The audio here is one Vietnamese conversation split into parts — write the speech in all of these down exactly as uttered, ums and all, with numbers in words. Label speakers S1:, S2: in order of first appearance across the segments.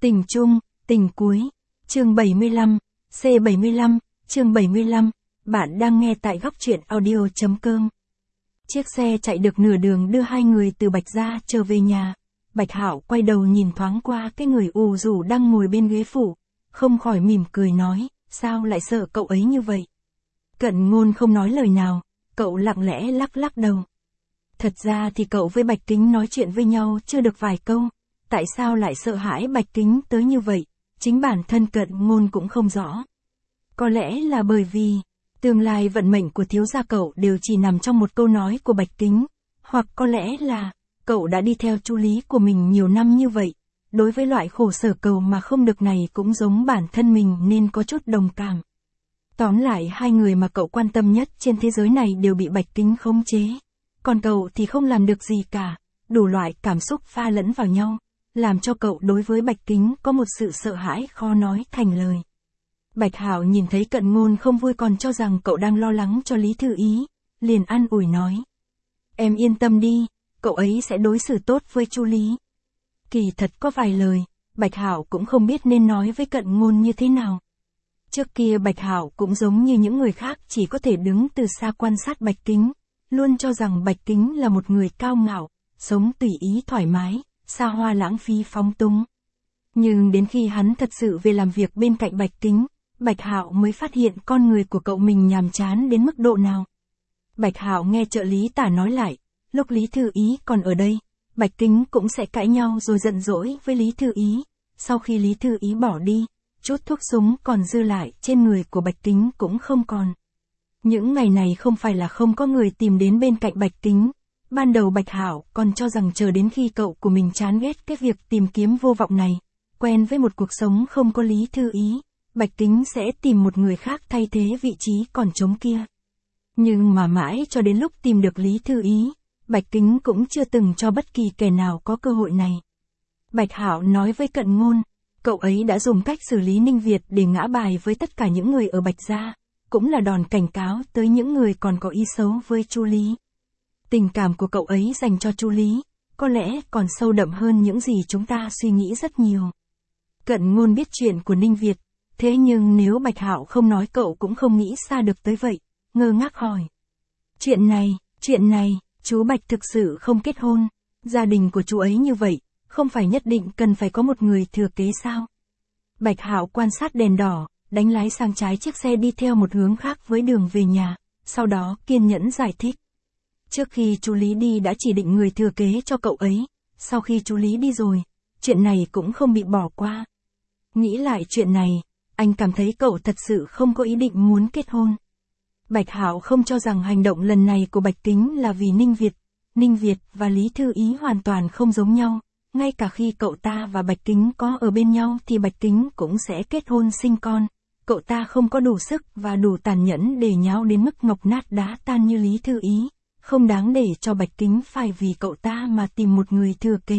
S1: Tình chung, tình cuối. Chương bảy mươi lăm, C bảy mươi lăm, chương bảy mươi lăm, bạn đang nghe tại góc truyện audio.com. Chiếc xe chạy được nửa đường đưa hai người từ Bạch gia trở về nhà. Bạch Hạo quay đầu nhìn thoáng qua cái người ù rũ đang ngồi bên ghế phụ, không khỏi mỉm cười nói, sao lại sợ cậu ấy như vậy? Cận Ngôn không nói lời nào, cậu lặng lẽ lắc lắc đầu. Thật ra thì cậu với Bạch Kính nói chuyện với nhau chưa được vài câu, tại sao lại sợ hãi Bạch Kính tới như vậy, chính bản thân Cận Ngôn cũng không rõ. Có lẽ là bởi vì, tương lai vận mệnh của thiếu gia cậu đều chỉ nằm trong một câu nói của Bạch Kính, hoặc có lẽ là, cậu đã đi theo Chu Lý của mình nhiều năm như vậy, đối với loại khổ sở cầu mà không được này cũng giống bản thân mình nên có chút đồng cảm. Tóm lại hai người mà cậu quan tâm nhất trên thế giới này đều bị Bạch Kính khống chế, còn cậu thì không làm được gì cả, đủ loại cảm xúc pha lẫn vào nhau, làm cho cậu đối với Bạch Kính có một sự sợ hãi khó nói thành lời. Bạch Hạo nhìn thấy Cận Ngôn không vui còn cho rằng cậu đang lo lắng cho Lý Thư Ý, liền an ủi nói. Em yên tâm đi, cậu ấy sẽ đối xử tốt với Chu Lý. Kỳ thật có vài lời, Bạch Hạo cũng không biết nên nói với Cận Ngôn như thế nào. Trước kia Bạch Hạo cũng giống như những người khác chỉ có thể đứng từ xa quan sát Bạch Kính, luôn cho rằng Bạch Kính là một người cao ngạo, sống tùy ý thoải mái, xa hoa lãng phí phóng túng. Nhưng đến khi hắn thật sự về làm việc bên cạnh Bạch Kính, Bạch Hạo mới phát hiện con người của cậu mình nhàm chán đến mức độ nào. Bạch Hạo nghe trợ lý tả nói lại, lúc Lý Thư Ý còn ở đây, Bạch Kính cũng sẽ cãi nhau rồi giận dỗi với Lý Thư Ý, sau khi Lý Thư Ý bỏ đi, chút thuốc súng còn dư lại trên người của Bạch Kính cũng không còn. Những ngày này không phải là không có người tìm đến bên cạnh Bạch Kính, ban đầu Bạch Hạo còn cho rằng chờ đến khi cậu của mình chán ghét cái việc tìm kiếm vô vọng này, quen với một cuộc sống không có Lý Thư Ý, Bạch Kính sẽ tìm một người khác thay thế vị trí còn trống kia. Nhưng mà mãi cho đến lúc tìm được Lý Thư Ý, Bạch Kính cũng chưa từng cho bất kỳ kẻ nào có cơ hội này. Bạch Hạo nói với Cận Ngôn, cậu ấy đã dùng cách xử lý Ninh Việt để ngã bài với tất cả những người ở Bạch gia, cũng là đòn cảnh cáo tới những người còn có ý xấu với Chu Lý. Tình cảm của cậu ấy dành cho Chu Lý, có lẽ còn sâu đậm hơn những gì chúng ta suy nghĩ rất nhiều. Cận Ngôn biết chuyện của Ninh Việt, thế nhưng nếu Bạch Hạo không nói cậu cũng không nghĩ xa được tới vậy, ngơ ngác hỏi. Chuyện này, chuyện này, chú Bạch thực sự không kết hôn, gia đình của chú ấy như vậy, không phải nhất định cần phải có một người thừa kế sao? Bạch Hạo quan sát đèn đỏ, đánh lái sang trái chiếc xe đi theo một hướng khác với đường về nhà, sau đó kiên nhẫn giải thích. Trước khi chú Lý đi đã chỉ định người thừa kế cho cậu ấy, sau khi chú Lý đi rồi, chuyện này cũng không bị bỏ qua. Nghĩ lại chuyện này, anh cảm thấy cậu thật sự không có ý định muốn kết hôn. Bạch Hạo không cho rằng hành động lần này của Bạch Kính là vì Ninh Việt. Ninh Việt và Lý Thư Ý hoàn toàn không giống nhau, ngay cả khi cậu ta và Bạch Kính có ở bên nhau thì Bạch Kính cũng sẽ kết hôn sinh con. Cậu ta không có đủ sức và đủ tàn nhẫn để nháo đến mức ngọc nát đá tan như Lý Thư Ý, không đáng để cho Bạch Kính phải vì cậu ta mà tìm một người thừa kế.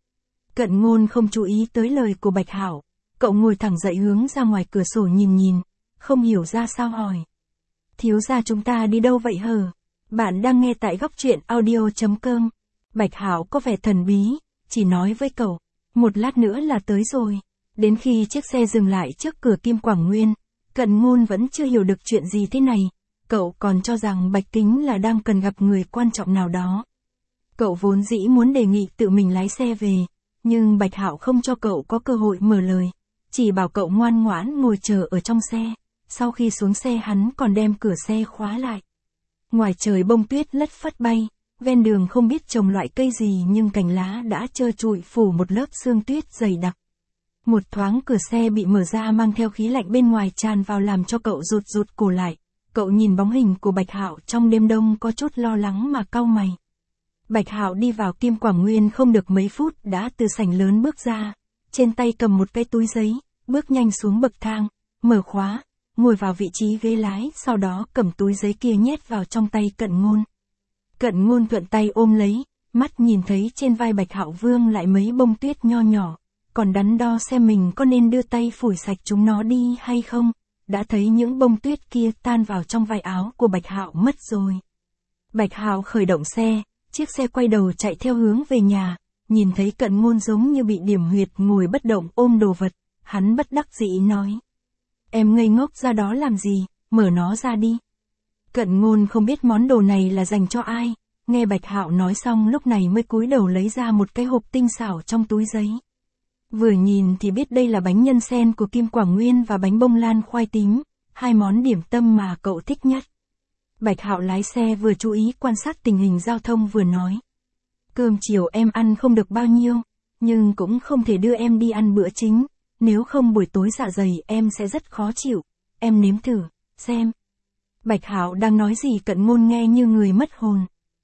S1: Cận Ngôn không chú ý tới lời của Bạch Hạo, cậu ngồi thẳng dậy hướng ra ngoài cửa sổ nhìn nhìn, không hiểu ra sao hỏi. Thiếu gia chúng ta đi đâu vậy hờ? Bạn đang nghe tại góc truyện audio.com. Bạch Hạo có vẻ thần bí, chỉ nói với cậu, một lát nữa là tới rồi. Đến khi chiếc xe dừng lại trước cửa Kim Quảng Nguyên, Cận Ngôn vẫn chưa hiểu được chuyện gì thế này, cậu còn cho rằng Bạch Kính là đang cần gặp người quan trọng nào đó. Cậu vốn dĩ muốn đề nghị tự mình lái xe về, nhưng Bạch Hạo không cho cậu có cơ hội mở lời, chỉ bảo cậu ngoan ngoãn ngồi chờ ở trong xe. Sau khi xuống xe hắn còn đem cửa xe khóa lại. Ngoài trời bông tuyết lất phất bay, ven đường không biết trồng loại cây gì nhưng cành lá đã trơ trụi phủ một lớp sương tuyết dày đặc. Một thoáng cửa xe bị mở ra mang theo khí lạnh bên ngoài tràn vào làm cho cậu rụt rụt cổ lại. Cậu nhìn bóng hình của Bạch Hạo trong đêm đông có chút lo lắng mà cau mày. Bạch Hạo đi vào Kim Quảng Nguyên không được mấy phút đã từ sảnh lớn bước ra, trên tay cầm một cái túi giấy, bước nhanh xuống bậc thang, mở khóa, ngồi vào vị trí ghế lái, sau đó cầm túi giấy kia nhét vào trong tay Cận Ngôn. Cận Ngôn thuận tay ôm lấy, mắt nhìn thấy trên vai Bạch Hạo vương lại mấy bông tuyết nho nhỏ, còn đắn đo xem mình có nên đưa tay phủi sạch chúng nó đi hay không, đã thấy những bông tuyết kia tan vào trong vai áo của Bạch Hạo mất rồi. Bạch Hạo khởi động xe, chiếc xe quay đầu chạy theo hướng về nhà, nhìn thấy Cận Ngôn giống như bị điểm huyệt ngồi bất động ôm đồ vật, hắn bất đắc dĩ nói. Em ngây ngốc ra đó làm gì, mở nó ra đi. Cận Ngôn không biết món đồ này là dành cho ai, nghe Bạch Hạo nói xong lúc này mới cúi đầu lấy ra một cái hộp tinh xảo trong túi giấy. Vừa nhìn thì biết đây là bánh nhân sen của Kim Quảng Nguyên và bánh bông lan khoai tím, hai món điểm tâm mà cậu thích nhất. Bạch Hạo lái xe vừa chú ý quan sát tình hình giao thông vừa nói. Cơm chiều em ăn không được bao nhiêu, nhưng cũng không thể đưa em đi ăn bữa chính, nếu không buổi tối dạ dày em sẽ rất khó chịu, em nếm thử, xem. Bạch Hạo đang nói gì Cận Ngôn nghe như người mất hồn.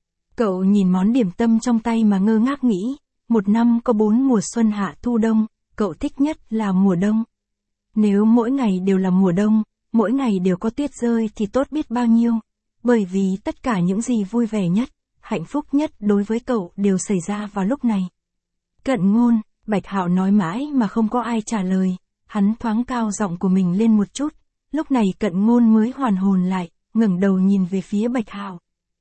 S1: Cậu nhìn món điểm tâm trong tay mà ngơ ngác nghĩ, một năm có bốn mùa xuân hạ thu đông, cậu thích nhất là mùa đông. Nếu mỗi ngày đều là mùa đông, mỗi ngày đều có tuyết rơi thì tốt biết bao nhiêu, bởi vì tất cả những gì vui vẻ nhất, hạnh phúc nhất đối với cậu đều xảy ra vào lúc này. Cận Ngôn, Bạch Hạo nói mãi mà không có ai trả lời, hắn thoáng cao giọng của mình lên một chút, lúc này Cận Ngôn mới hoàn hồn lại, ngẩng đầu nhìn về phía Bạch Hạo.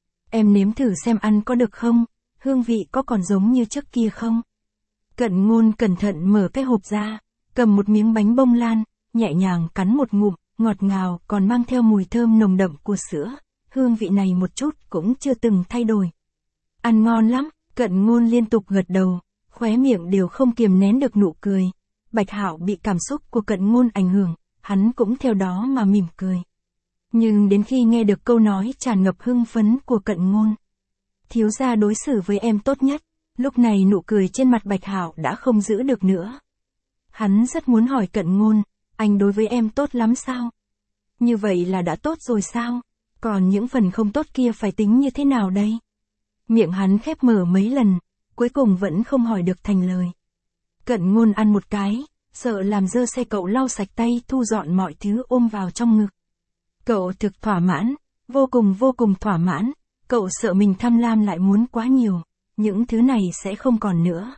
S1: Em nếm thử xem ăn có được không, hương vị có còn giống như trước kia không? Cận Ngôn cẩn thận mở cái hộp ra, cầm một miếng bánh bông lan, nhẹ nhàng cắn một ngụm, ngọt ngào còn mang theo mùi thơm nồng đậm của sữa, hương vị này một chút cũng chưa từng thay đổi. Ăn ngon lắm, Cận Ngôn liên tục gật đầu, khóe miệng đều không kiềm nén được nụ cười. Bạch Hạo bị cảm xúc của Cận Ngôn ảnh hưởng, hắn cũng theo đó mà mỉm cười. Nhưng đến khi nghe được câu nói tràn ngập hưng phấn của Cận Ngôn, thiếu gia đối xử với em tốt nhất, lúc này nụ cười trên mặt Bạch Hạo đã không giữ được nữa. Hắn rất muốn hỏi Cận Ngôn, anh đối với em tốt lắm sao? Như vậy là đã tốt rồi sao? Còn những phần không tốt kia phải tính như thế nào đây? Miệng hắn khép mở mấy lần, cuối cùng vẫn không hỏi được thành lời. Cận Ngôn ăn một cái, sợ làm dơ xe cậu lau sạch tay thu dọn mọi thứ ôm vào trong ngực. Cậu thực thỏa mãn, vô cùng vô cùng thỏa mãn, cậu sợ mình tham lam lại muốn quá nhiều, những thứ này sẽ không còn nữa.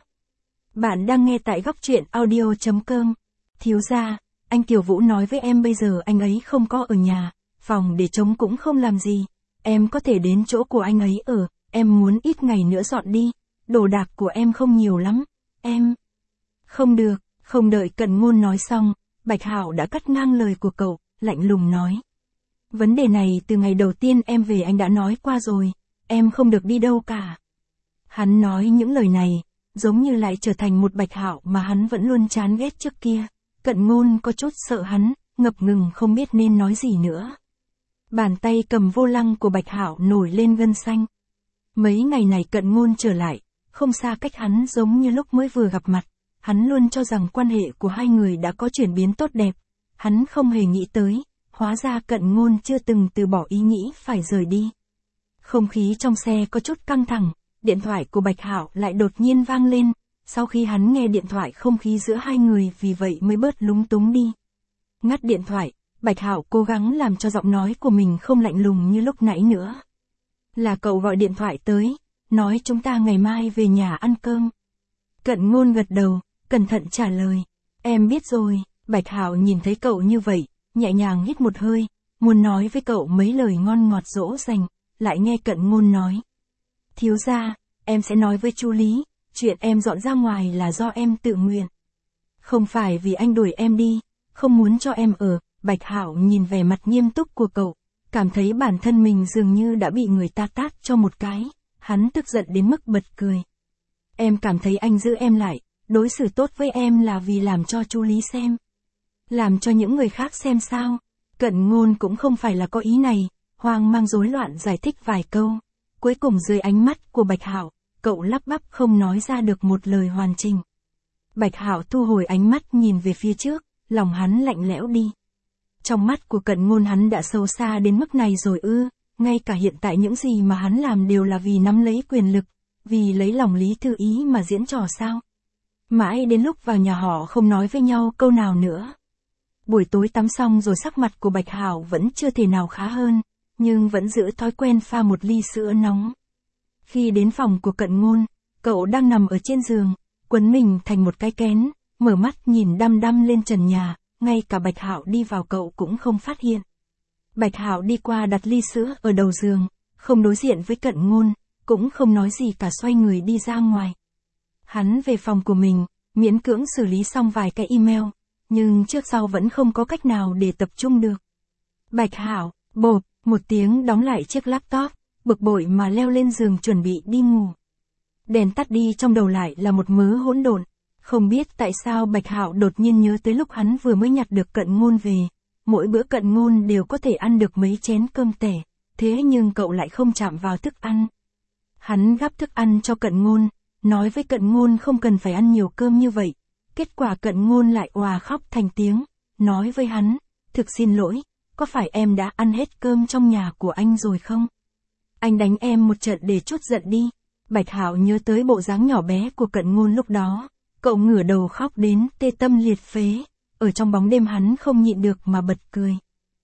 S1: Bạn đang nghe tại góc truyện audio chấm com. Thiếu gia, anh Kiều Vũ nói với em bây giờ anh ấy không có ở nhà, phòng để trống cũng không làm gì, em có thể đến chỗ của anh ấy ở, em muốn ít ngày nữa dọn đi, đồ đạc của em không nhiều lắm, em... Không được, không đợi Cận Ngôn nói xong, Bạch Hạo đã cắt ngang lời của cậu, lạnh lùng nói. Vấn đề này từ ngày đầu tiên em về anh đã nói qua rồi, em không được đi đâu cả. Hắn nói những lời này, giống như lại trở thành một Bạch Hạo mà hắn vẫn luôn chán ghét trước kia. Cận Ngôn có chút sợ hắn, ngập ngừng không biết nên nói gì nữa. Bàn tay cầm vô lăng của Bạch Hạo nổi lên gân xanh. Mấy ngày này Cận Ngôn trở lại, không xa cách hắn giống như lúc mới vừa gặp mặt. Hắn luôn cho rằng quan hệ của hai người đã có chuyển biến tốt đẹp. Hắn không hề nghĩ tới, hóa ra Cận Ngôn chưa từng từ bỏ ý nghĩ phải rời đi. Không khí trong xe có chút căng thẳng, điện thoại của Bạch Hạo lại đột nhiên vang lên. Sau khi hắn nghe điện thoại không khí giữa hai người vì vậy mới bớt lúng túng đi. Ngắt điện thoại, Bạch Hạo cố gắng làm cho giọng nói của mình không lạnh lùng như lúc nãy nữa. Là cậu gọi điện thoại tới, nói chúng ta ngày mai về nhà ăn cơm. Cận Ngôn gật đầu, cẩn thận trả lời. Em biết rồi. Bạch Hạo nhìn thấy cậu như vậy, nhẹ nhàng hít một hơi, muốn nói với cậu mấy lời ngon ngọt dỗ dành, lại nghe Cận Ngôn nói. Thiếu gia, em sẽ nói với chú Lý, chuyện em dọn ra ngoài là do em tự nguyện. Không phải vì anh đuổi em đi, không muốn cho em ở. Bạch Hạo nhìn vẻ mặt nghiêm túc của cậu, cảm thấy bản thân mình dường như đã bị người ta tát cho một cái, hắn tức giận đến mức bật cười. Em cảm thấy anh giữ em lại, đối xử tốt với em là vì làm cho chú Lý xem. Làm cho những người khác xem sao? Cận Ngôn cũng không phải là có ý này, hoang mang rối loạn giải thích vài câu. Cuối cùng dưới ánh mắt của Bạch Hạo, cậu lắp bắp không nói ra được một lời hoàn chỉnh. Bạch Hạo thu hồi ánh mắt nhìn về phía trước, lòng hắn lạnh lẽo đi. Trong mắt của Cận Ngôn hắn đã sâu xa đến mức này rồi ư, ngay cả hiện tại những gì mà hắn làm đều là vì nắm lấy quyền lực, vì lấy lòng Lý Thư Ý mà diễn trò sao. Mãi đến lúc vào nhà họ không nói với nhau câu nào nữa. Buổi tối tắm xong rồi sắc mặt của Bạch Hạo vẫn chưa thể nào khá hơn, nhưng vẫn giữ thói quen pha một ly sữa nóng. Khi đến phòng của Cận Ngôn, cậu đang nằm ở trên giường, quấn mình thành một cái kén, mở mắt nhìn đăm đăm lên trần nhà, ngay cả Bạch Hạo đi vào cậu cũng không phát hiện. Bạch Hạo đi qua đặt ly sữa ở đầu giường, không đối diện với Cận Ngôn, cũng không nói gì cả xoay người đi ra ngoài. Hắn về phòng của mình, miễn cưỡng xử lý xong vài cái email, nhưng trước sau vẫn không có cách nào để tập trung được. Bạch Hạo, bộp, một tiếng đóng lại chiếc laptop, bực bội mà leo lên giường chuẩn bị đi ngủ. Đèn tắt đi, trong đầu lại là một mớ hỗn độn. Không biết tại sao Bạch Hạo đột nhiên nhớ tới lúc hắn vừa mới nhặt được Cận Ngôn về. Mỗi bữa Cận Ngôn đều có thể ăn được mấy chén cơm tẻ, thế nhưng cậu lại không chạm vào thức ăn. Hắn gắp thức ăn cho Cận Ngôn, nói với Cận Ngôn không cần phải ăn nhiều cơm như vậy. Kết quả Cận Ngôn lại òa khóc thành tiếng, nói với hắn, thực xin lỗi, có phải em đã ăn hết cơm trong nhà của anh rồi không? Anh đánh em một trận để trút giận đi. Bạch Hạo nhớ tới bộ dáng nhỏ bé của Cận Ngôn lúc đó, cậu ngửa đầu khóc đến tê tâm liệt phế, ở trong bóng đêm hắn không nhịn được mà bật cười.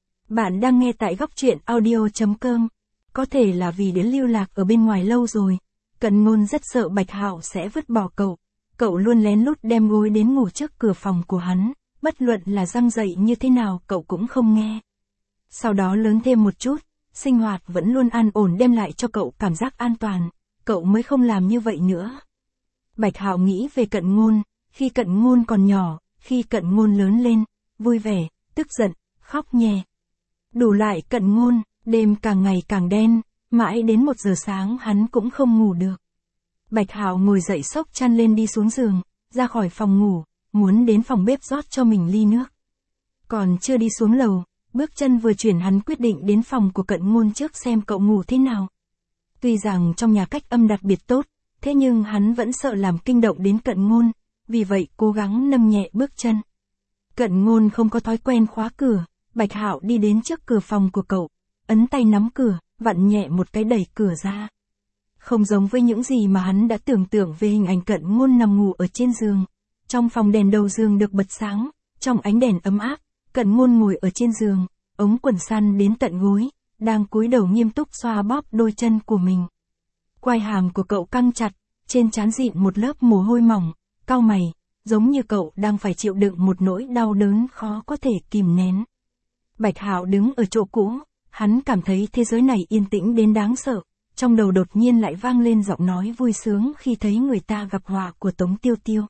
S1: Bạn đang nghe tại góc truyện audio chấm com. Có thể là vì đến lưu lạc ở bên ngoài lâu rồi, Cận Ngôn rất sợ Bạch Hạo sẽ vứt bỏ cậu. Cậu luôn lén lút đem gối đến ngủ trước cửa phòng của hắn, bất luận là răng dậy như thế nào cậu cũng không nghe. Sau đó lớn thêm một chút, sinh hoạt vẫn luôn an ổn đem lại cho cậu cảm giác an toàn, cậu mới không làm như vậy nữa. Bạch Hạo nghĩ về Cận Ngôn, khi Cận Ngôn còn nhỏ, khi Cận Ngôn lớn lên, vui vẻ, tức giận, khóc nhè. Đủ lại Cận Ngôn, đêm càng ngày càng đen, mãi đến một giờ sáng hắn cũng không ngủ được. Bạch Hạo ngồi dậy xốc chăn lên đi xuống giường, ra khỏi phòng ngủ, muốn đến phòng bếp rót cho mình ly nước. Còn chưa đi xuống lầu, bước chân vừa chuyển hắn quyết định đến phòng của Cận Ngôn trước xem cậu ngủ thế nào. Tuy rằng trong nhà cách âm đặc biệt tốt, thế nhưng hắn vẫn sợ làm kinh động đến Cận Ngôn, vì vậy cố gắng nâng nhẹ bước chân. Cận Ngôn không có thói quen khóa cửa, Bạch Hạo đi đến trước cửa phòng của cậu, ấn tay nắm cửa, vặn nhẹ một cái đẩy cửa ra. Không giống với những gì mà hắn đã tưởng tượng về hình ảnh Cận Ngôn nằm ngủ ở trên giường. Trong phòng đèn đầu giường được bật sáng, trong ánh đèn ấm áp, Cận Ngôn ngồi ở trên giường, ống quần săn đến tận gối, đang cúi đầu nghiêm túc xoa bóp đôi chân của mình. Quai hàm của cậu căng chặt, trên trán dịn một lớp mồ hôi mỏng, cau mày, giống như cậu đang phải chịu đựng một nỗi đau đớn khó có thể kìm nén. Bạch Hạo đứng ở chỗ cũ, hắn cảm thấy thế giới này yên tĩnh đến đáng sợ, trong đầu đột nhiên lại vang lên giọng nói vui sướng khi thấy người ta gặp họa của Tống Tiêu Tiêu.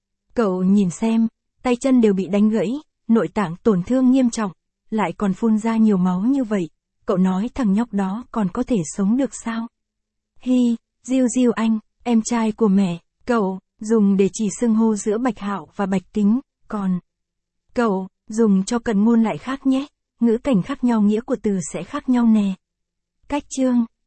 S1: Cậu nhìn xem, tay chân đều bị đánh gãy, nội tạng tổn thương nghiêm trọng, lại còn phun ra nhiều máu như vậy, cậu nói thằng nhóc đó còn có thể sống được sao? Hi, Diêu Diêu anh, em trai của mẹ, cậu, dùng để chỉ xưng hô giữa Bạch Hạo và Bạch Kính, còn cậu, dùng cho Cận Ngôn lại khác nhé, ngữ cảnh khác nhau nghĩa của từ sẽ khác nhau nè. Cách chương